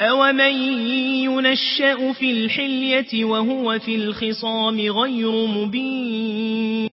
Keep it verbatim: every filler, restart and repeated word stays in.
أومن ينشأ في الحلية وهو في الخصام غير مبين